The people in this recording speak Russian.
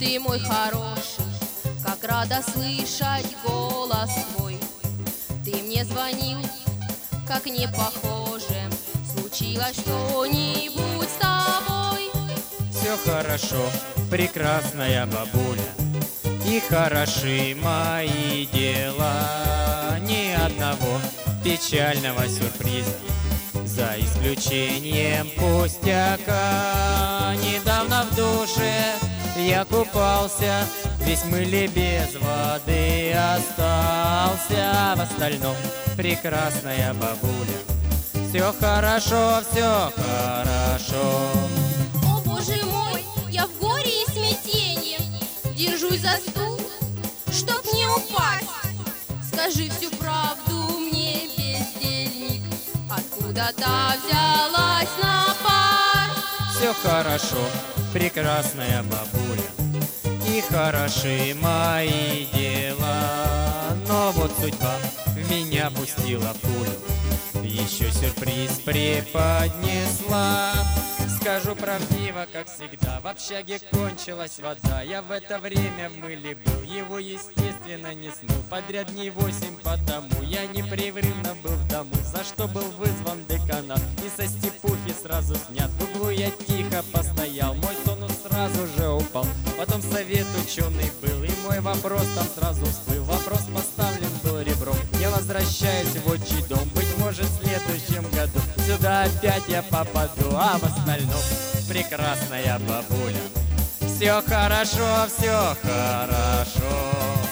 Ты мой хороший, как рада слышать голос твой. Ты мне звонил, как не похоже, случилось что-нибудь с тобой. Все хорошо, прекрасная бабуля, и хороши мои дела. Ни одного печального сюрприза, за исключением пустяка. Недавно в душе я купался, весь в мыле без воды остался. В остальном прекрасная бабуля, все хорошо, все хорошо. О, Боже мой, я в горе и смятении, держусь за стул, чтоб не упасть. Скажи всю правду мне, бездельник, откуда-то взялась напасть. Все хорошо, прекрасная бабуля, и хороши мои дела. Но вот судьба в меня пустила пулю, еще сюрприз преподнесла. Скажу правдиво, как всегда, в общаге кончилась вода. Я в это время в мыле был, его, естественно, не смыл. Подряд дней 8, потому я непрерывно был в дому, за что был вызван деканат и со степухи сразу снят. В углу я тихо постоял, мой тонус сразу же упал. Потом совет ученый был, и мой вопрос там сразу всплыл. Вопрос поставлен был ребром, я возвращаюсь в отчий дом. Быть может, в следующем году сюда опять я попаду, а в остальном прекрасная бабуля, все хорошо, все хорошо.